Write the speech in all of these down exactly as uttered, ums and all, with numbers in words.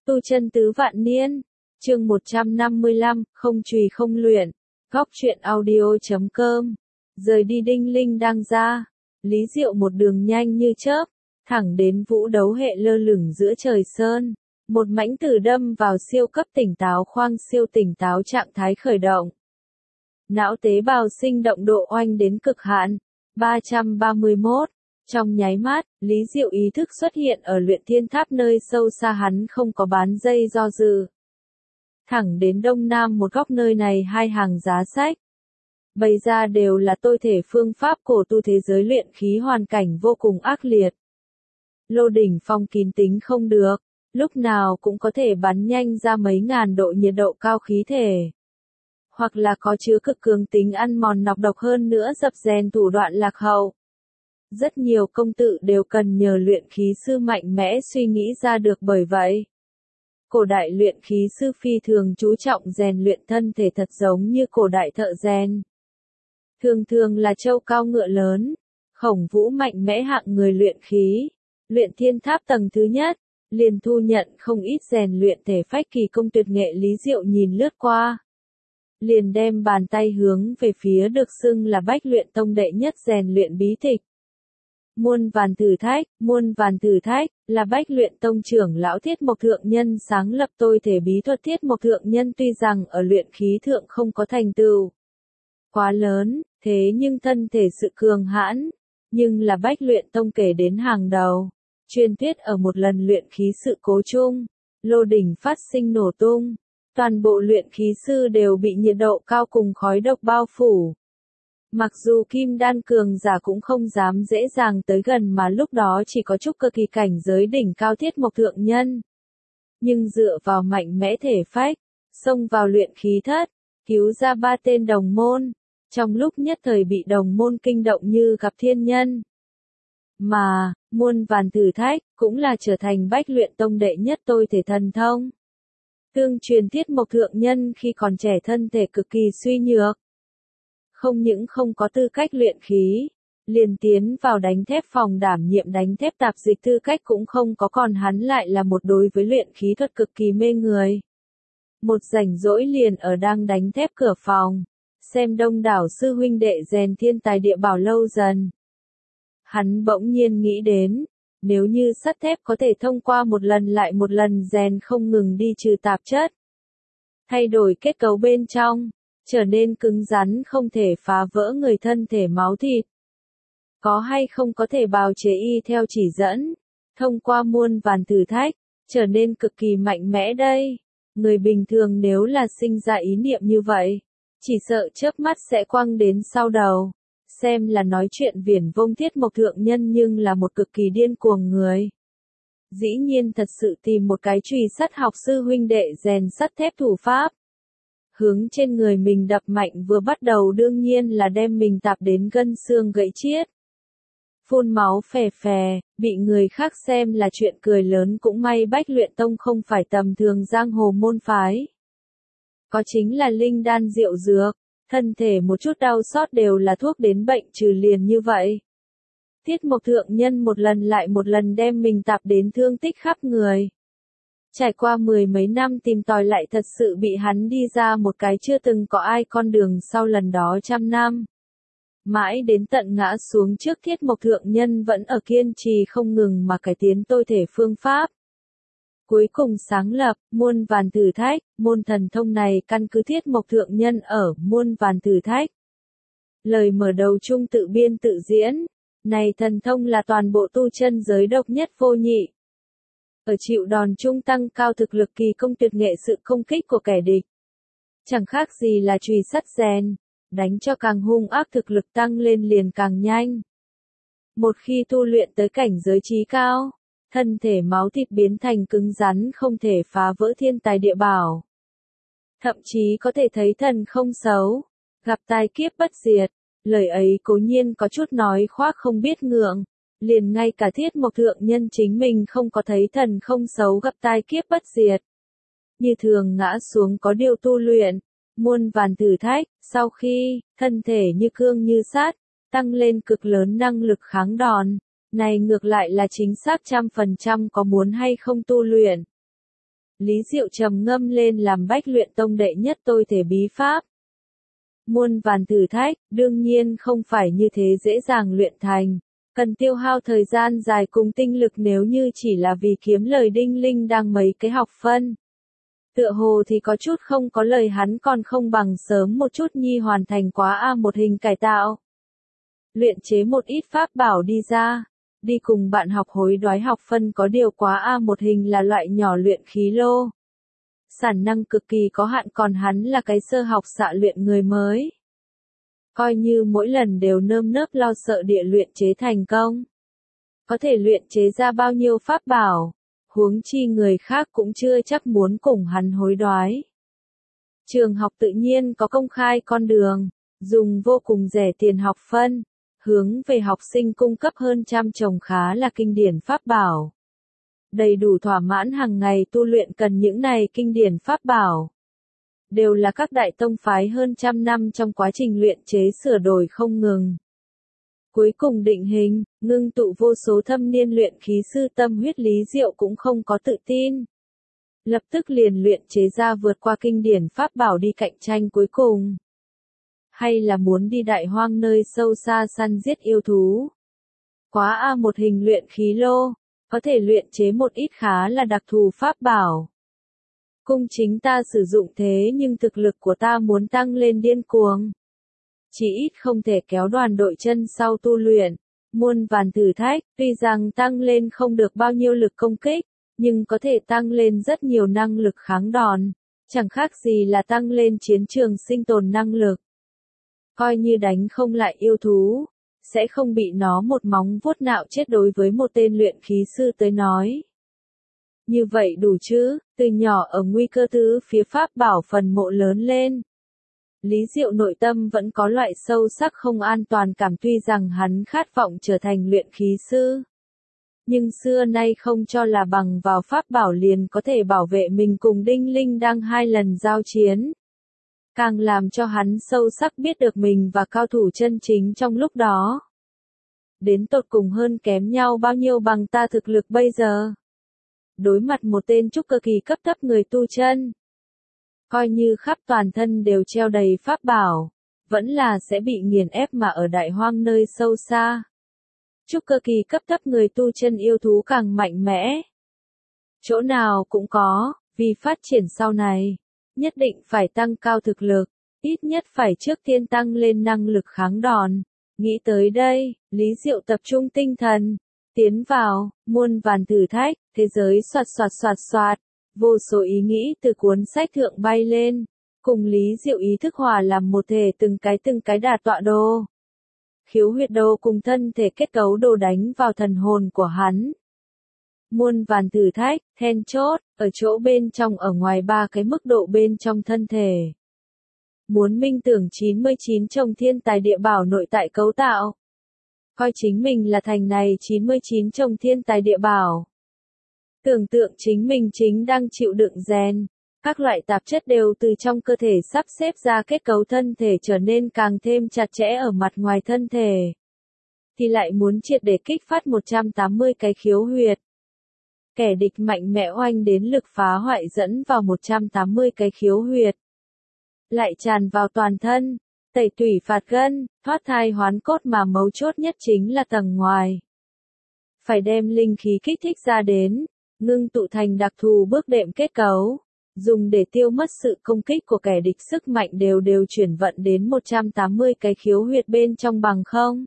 Tu chân tứ vạn niên, chương một trăm năm mươi lăm, không chùy không luyện, góc truyện audio chấm com, rời đi đinh linh đang ra, Lý Diệu một đường nhanh như chớp, thẳng đến vũ đấu hệ lơ lửng giữa trời sơn, một mãnh tử đâm vào siêu cấp tỉnh táo khoang siêu tỉnh táo trạng thái khởi động. Não tế bào sinh động độ oanh đến cực hạn, ba trăm ba mươi mốt. Trong nháy mắt, Lý Diệu ý thức xuất hiện ở luyện thiên tháp nơi sâu xa hắn không có bán dây do dự. Thẳng đến đông nam một góc nơi này hai hàng giá sách. Bày ra đều là tôi thể phương pháp cổ tu thế giới luyện khí hoàn cảnh vô cùng ác liệt. Lô đỉnh phong kín tính không được, lúc nào cũng có thể bắn nhanh ra mấy ngàn độ nhiệt độ cao khí thể. Hoặc là có chứa cực cường tính ăn mòn nọc độc hơn nữa dập rèn thủ đoạn lạc hậu. Rất nhiều công tự đều cần nhờ luyện khí sư mạnh mẽ suy nghĩ ra được bởi vậy. Cổ đại luyện khí sư phi thường chú trọng rèn luyện thân thể thật giống như cổ đại thợ rèn. Thường thường là trâu cao ngựa lớn, khổng vũ mạnh mẽ hạng người luyện khí. Luyện thiên tháp tầng thứ nhất, liền thu nhận không ít rèn luyện thể phách kỳ công tuyệt nghệ. Lý Diệu nhìn lướt qua. Liền đem bàn tay hướng về phía được xưng là Bách Luyện Tông đệ nhất rèn luyện bí tịch. Muôn vàn thử thách, muôn vàn thử thách, là Bách Luyện Tông trưởng lão Thiết Mộc Thượng Nhân sáng lập tôi thể bí thuật. Thiết Mộc Thượng Nhân tuy rằng ở luyện khí thượng không có thành tựu quá lớn, thế nhưng thân thể sự cường hãn, nhưng là Bách Luyện Tông kể đến hàng đầu. Truyền thuyết ở một lần luyện khí sự cố chung, lô đỉnh phát sinh nổ tung, toàn bộ luyện khí sư đều bị nhiệt độ cao cùng khói độc bao phủ. Mặc dù kim đan cường giả cũng không dám dễ dàng tới gần mà lúc đó chỉ có trúc cơ kỳ cảnh giới đỉnh cao Thiết Mộc Thượng Nhân. Nhưng dựa vào mạnh mẽ thể phách, xông vào luyện khí thất, cứu ra ba tên đồng môn, trong lúc nhất thời bị đồng môn kinh động như gặp thiên nhân. Mà, muôn vàn thử thách, cũng là trở thành Bách Luyện Tông đệ nhất tôi thể thần thông. Tương truyền Thiết Mộc Thượng Nhân khi còn trẻ thân thể cực kỳ suy nhược. Không những không có tư cách luyện khí, liền tiến vào đánh thép phòng đảm nhiệm đánh thép tạp dịch tư cách cũng không có, còn hắn lại là một đối với luyện khí thuật cực kỳ mê người. Một rảnh rỗi liền ở đang đánh thép cửa phòng, xem đông đảo sư huynh đệ rèn thiên tài địa bảo lâu dần. Hắn bỗng nhiên nghĩ đến, nếu như sắt thép có thể thông qua một lần lại một lần rèn không ngừng đi trừ tạp chất, thay đổi kết cấu bên trong, trở nên cứng rắn không thể phá vỡ người thân thể máu thịt. Có hay không có thể bào chế y theo chỉ dẫn, thông qua muôn vàn thử thách, trở nên cực kỳ mạnh mẽ đây. Người bình thường nếu là sinh ra ý niệm như vậy, chỉ sợ chớp mắt sẽ quăng đến sau đầu. Xem là nói chuyện viển vông Thiết Mộc Thượng Nhân nhưng là một cực kỳ điên cuồng người. Dĩ nhiên thật sự tìm một cái chùy sắt học sư huynh đệ rèn sắt thép thủ pháp. Hướng trên người mình đập mạnh vừa bắt đầu đương nhiên là đem mình tạp đến gân xương gãy chiết. Phun máu phè phè, bị người khác xem là chuyện cười lớn cũng may Bách Luyện Tông không phải tầm thường giang hồ môn phái. Có chính là linh đan rượu dược, thân thể một chút đau xót đều là thuốc đến bệnh trừ liền như vậy. Thiết Mộc Thượng Nhân một lần lại một lần đem mình tạp đến thương tích khắp người. Trải qua mười mấy năm tìm tòi lại thật sự bị hắn đi ra một cái chưa từng có ai con đường sau lần đó trăm năm. Mãi đến tận ngã xuống trước Thiết Mộc Thượng Nhân vẫn ở kiên trì không ngừng mà cải tiến tôi thể phương pháp. Cuối cùng sáng lập, muôn vàn thử thách, môn thần thông này căn cứ Thiết Mộc Thượng Nhân ở muôn vàn thử thách. Lời mở đầu chung tự biên tự diễn, này thần thông là toàn bộ tu chân giới độc nhất vô nhị. Ở chịu đòn trung tăng cao thực lực kỳ công tuyệt nghệ sự công kích của kẻ địch. Chẳng khác gì là chùy sắt rèn, đánh cho càng hung ác thực lực tăng lên liền càng nhanh. Một khi tu luyện tới cảnh giới trí cao, thân thể máu thịt biến thành cứng rắn không thể phá vỡ thiên tài địa bảo. Thậm chí có thể thấy thần không xấu, gặp tai kiếp bất diệt, lời ấy cố nhiên có chút nói khoác không biết ngượng. Liền ngay cả Thiết Mộc Thượng Nhân chính mình không có thấy thần không xấu gặp tai kiếp bất diệt. Như thường ngã xuống có điều tu luyện, muôn vàn thử thách, sau khi, thân thể như cương như sắt, tăng lên cực lớn năng lực kháng đòn, này ngược lại là chính xác trăm phần trăm có muốn hay không tu luyện. Lý Diệu trầm ngâm lên làm bách luyện tông đệ nhất tôi thể bí pháp. Muôn vàn thử thách, đương nhiên không phải như thế dễ dàng luyện thành, cần tiêu hao thời gian dài cùng tinh lực nếu như chỉ là vì kiếm lời đinh linh đang mấy cái học phân. Tựa hồ thì có chút không có lời hắn còn không bằng sớm một chút nhi hoàn thành quá A một hình cải tạo. Luyện chế một ít pháp bảo đi ra, đi cùng bạn học hối đoái học phân có điều quá A một hình là loại nhỏ luyện khí lô. Sản năng cực kỳ có hạn còn hắn là cái sơ học xạ luyện người mới. Coi như mỗi lần đều nơm nớp lo sợ địa luyện chế thành công. Có thể luyện chế ra bao nhiêu pháp bảo, huống chi người khác cũng chưa chắc muốn cùng hắn hối đoái. Trường học tự nhiên có công khai con đường, dùng vô cùng rẻ tiền học phân, hướng về học sinh cung cấp hơn trăm chồng khá là kinh điển pháp bảo. Đầy đủ thỏa mãn hàng ngày tu luyện cần những này kinh điển pháp bảo. Đều là các đại tông phái hơn trăm năm trong quá trình luyện chế sửa đổi không ngừng. Cuối cùng định hình, ngưng tụ vô số thâm niên luyện khí sư tâm huyết Lý Diệu cũng không có tự tin. Lập tức liền luyện chế ra vượt qua kinh điển pháp bảo đi cạnh tranh cuối cùng. Hay là muốn đi đại hoang nơi sâu xa săn giết yêu thú. Quá A một hình luyện khí lô, có thể luyện chế một ít khá là đặc thù pháp bảo. Cung chính ta sử dụng thế nhưng thực lực của ta muốn tăng lên điên cuồng. Chỉ ít không thể kéo đoàn đội chân sau tu luyện, muôn vàn thử thách, tuy rằng tăng lên không được bao nhiêu lực công kích, nhưng có thể tăng lên rất nhiều năng lực kháng đòn, chẳng khác gì là tăng lên chiến trường sinh tồn năng lực. Coi như đánh không lại yêu thú, sẽ không bị nó một móng vuốt nạo chết đối với một tên luyện khí sư tới nói. Như vậy đủ chứ, từ nhỏ ở nguy cơ tứ phía pháp bảo phần mộ lớn lên. Lý Diệu nội tâm vẫn có loại sâu sắc không an toàn cảm tuy rằng hắn khát vọng trở thành luyện khí sư. Nhưng xưa nay không cho là bằng vào pháp bảo liền có thể bảo vệ mình cùng Đinh Linh đang hai lần giao chiến. Càng làm cho hắn sâu sắc biết được mình và cao thủ chân chính trong lúc đó. Đến tột cùng hơn kém nhau bao nhiêu bằng ta thực lực bây giờ. Đối mặt một tên trúc cơ kỳ cấp thấp người tu chân. Coi như khắp toàn thân đều treo đầy pháp bảo, vẫn là sẽ bị nghiền ép mà ở đại hoang nơi sâu xa. Trúc cơ kỳ cấp thấp người tu chân yêu thú càng mạnh mẽ. Chỗ nào cũng có, vì phát triển sau này, nhất định phải tăng cao thực lực, ít nhất phải trước tiên tăng lên năng lực kháng đòn. Nghĩ tới đây, Lý Diệu tập trung tinh thần, tiến vào, muôn vàn thử thách, thế giới soạt soạt soạt soạt, vô số ý nghĩ từ cuốn sách thượng bay lên, cùng Lý Diệu ý thức hòa làm một thể từng cái từng cái đà tọa đồ. Khiếu huyệt đồ cùng thân thể kết cấu đồ đánh vào thần hồn của hắn. Muôn vàn thử thách, then chốt, ở chỗ bên trong ở ngoài ba cái mức độ bên trong thân thể. Muốn minh tưởng chín mươi chín chồng thiên tài địa bảo nội tại cấu tạo. Coi chính mình là thành này chín mươi chín chồng thiên tài địa bảo. Tưởng tượng chính mình chính đang chịu đựng rèn. Các loại tạp chất đều từ trong cơ thể sắp xếp ra kết cấu thân thể trở nên càng thêm chặt chẽ ở mặt ngoài thân thể. Thì lại muốn triệt để kích phát một trăm tám mươi cái khiếu huyệt. Kẻ địch mạnh mẽ oanh đến lực phá hoại dẫn vào một trăm tám mươi cái khiếu huyệt. Lại tràn vào toàn thân, tẩy tủy phạt gân, thoát thai hoán cốt mà mấu chốt nhất chính là tầng ngoài. Phải đem linh khí kích thích ra đến, ngưng tụ thành đặc thù bước đệm kết cấu, dùng để tiêu mất sự công kích của kẻ địch sức mạnh đều đều chuyển vận đến một trăm tám mươi cái khiếu huyệt bên trong bằng không.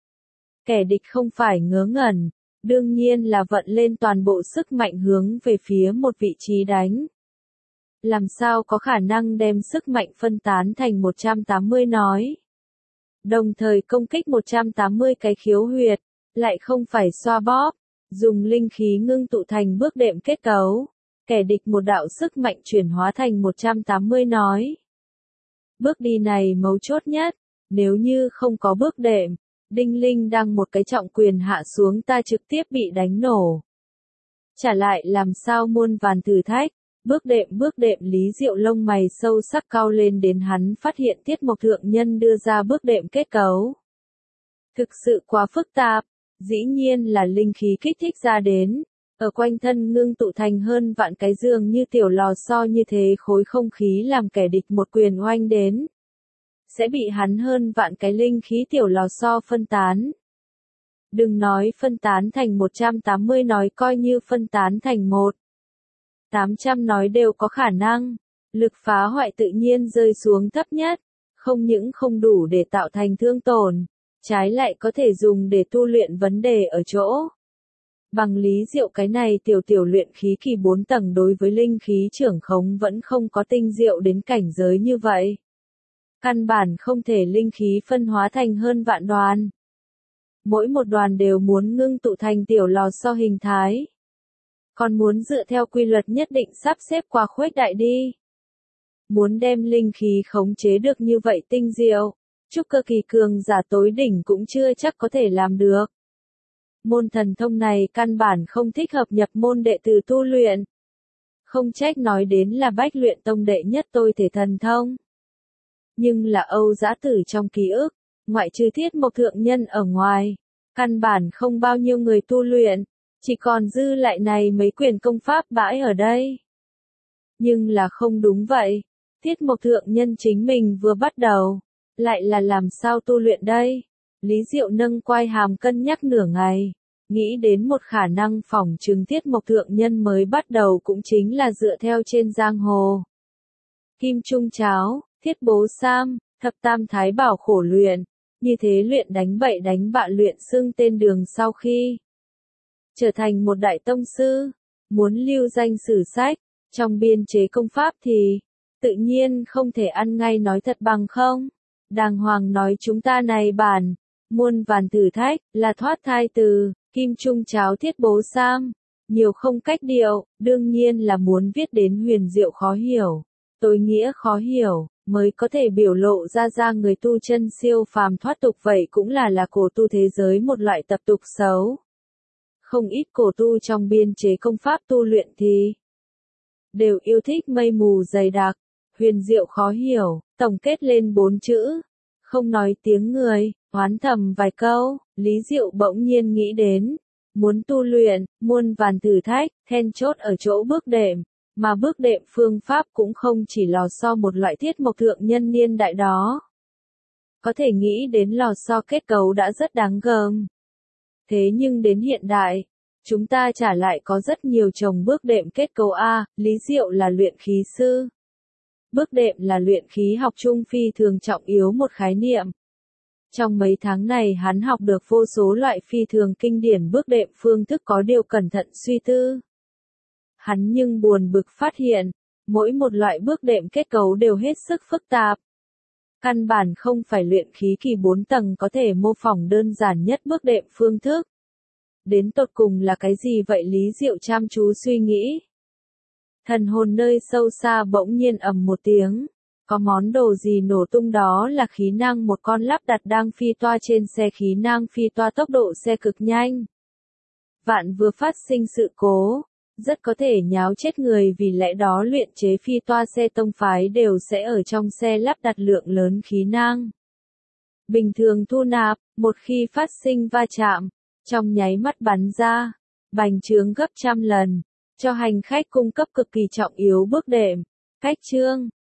Kẻ địch không phải ngớ ngẩn, đương nhiên là vận lên toàn bộ sức mạnh hướng về phía một vị trí đánh. Làm sao có khả năng đem sức mạnh phân tán thành một trăm tám mươi nói. Đồng thời công kích một trăm tám mươi cái khiếu huyệt, lại không phải xoa bóp, dùng linh khí ngưng tụ thành bước đệm kết cấu. Kẻ địch một đạo sức mạnh chuyển hóa thành một trăm tám mươi nói. Bước đi này mấu chốt nhất, nếu như không có bước đệm, Đinh Linh đang một cái trọng quyền hạ xuống ta trực tiếp bị đánh nổ. Trả lại làm sao muôn vàn thử thách, bước đệm bước đệm Lý Diệu lông mày sâu sắc cao lên đến hắn phát hiện Tiết Mộc Thượng Nhân đưa ra bước đệm kết cấu. Thực sự quá phức tạp, dĩ nhiên là linh khí kích thích ra đến, Ở quanh thân ngưng tụ thành hơn vạn cái giường như tiểu lò xo như thế khối không khí làm kẻ địch một quyền oanh đến. Sẽ bị hắn hơn vạn cái linh khí tiểu lò xo phân tán. Đừng nói phân tán thành một trăm tám mươi nói coi như phân tán thành một tám trăm nói đều có khả năng. Lực phá hoại tự nhiên rơi xuống thấp nhất, không những không đủ để tạo thành thương tổn, trái lại có thể dùng để tu luyện vấn đề ở chỗ. Bằng lý diệu cái này tiểu tiểu luyện khí kỳ bốn tầng đối với linh khí trưởng khống vẫn không có tinh diệu đến cảnh giới như vậy. Căn bản không thể linh khí phân hóa thành hơn vạn đoàn. Mỗi một đoàn đều muốn ngưng tụ thành tiểu lò xo hình thái. Còn muốn dựa theo quy luật nhất định sắp xếp qua khuếch đại đi. Muốn đem linh khí khống chế được như vậy tinh diệu, trúc cơ kỳ cường giả tối đỉnh cũng chưa chắc có thể làm được. Môn thần thông này căn bản không thích hợp nhập môn đệ tử tu luyện. Không trách nói đến là bách luyện tông đệ nhất tôi thể thần thông. Nhưng là Âu Dã Tử trong ký ức, ngoại trừ Thiết Mộc thượng nhân ở ngoài, căn bản không bao nhiêu người tu luyện, chỉ còn dư lại này mấy quyền công pháp bãi ở đây. Nhưng là không đúng vậy, Thiết Mộc thượng nhân chính mình vừa bắt đầu, lại là làm sao tu luyện đây? Lý Diệu nâng quai hàm cân nhắc nửa ngày, nghĩ đến một khả năng phỏng chứng Thiết Mộc thượng nhân mới bắt đầu cũng chính là dựa theo trên giang hồ. Kim Trung Cháo, Thiết Bố Sam, Thập Tam Thái Bảo khổ luyện, như thế luyện đánh bậy đánh bạ luyện xưng tên đường sau khi trở thành một đại tông sư, muốn lưu danh sử sách, trong biên chế công pháp thì, tự nhiên không thể ăn ngay nói thật bằng không. Đàng hoàng nói chúng ta này bản, muôn vàn thử thách, là thoát thai từ, Kim Trung Cháo Thiết Bố Sam, nhiều không cách điệu, đương nhiên là muốn viết đến huyền diệu khó hiểu, tối nghĩa khó hiểu, mới có thể biểu lộ ra ra người tu chân siêu phàm thoát tục vậy cũng là là cổ tu thế giới một loại tập tục xấu. Không ít cổ tu trong biên chế công pháp tu luyện thì đều yêu thích mây mù dày đặc, huyền diệu khó hiểu, tổng kết lên bốn chữ, không nói tiếng người, oán thầm vài câu, Lý Diệu bỗng nhiên nghĩ đến, muốn tu luyện, muôn vàn thử thách, then chốt ở chỗ bước đệm, mà bước đệm phương pháp cũng không chỉ lò xo một loại Thiết Mộc thượng nhân niên đại đó. Có thể nghĩ đến lò xo kết cấu đã rất đáng gờm. Thế nhưng đến hiện đại, chúng ta trả lại có rất nhiều chồng bước đệm kết cấu A, Lý Diệu là luyện khí sư. Bước đệm là luyện khí học trung phi thường trọng yếu một khái niệm. Trong mấy tháng này hắn học được vô số loại phi thường kinh điển bước đệm phương thức có điều cẩn thận suy tư. Hắn nhưng buồn bực phát hiện, mỗi một loại bước đệm kết cấu đều hết sức phức tạp. Căn bản không phải luyện khí kỳ bốn tầng có thể mô phỏng đơn giản nhất bước đệm phương thức. Đến tột cùng là cái gì vậy Lý Diệu chăm chú suy nghĩ. Thần hồn nơi sâu xa bỗng nhiên ầm một tiếng. Có món đồ gì nổ tung đó là khí năng một con lắp đặt đang phi toa trên xe khí năng phi toa tốc độ xe cực nhanh. Vạn vừa phát sinh sự cố, rất có thể nháo chết người vì lẽ đó luyện chế phi toa xe tông phái đều sẽ ở trong xe lắp đặt lượng lớn khí năng. Bình thường thu nạp, một khi phát sinh va chạm, trong nháy mắt bắn ra, bành trướng gấp trăm lần, cho hành khách cung cấp cực kỳ trọng yếu bước đệm. Cách chương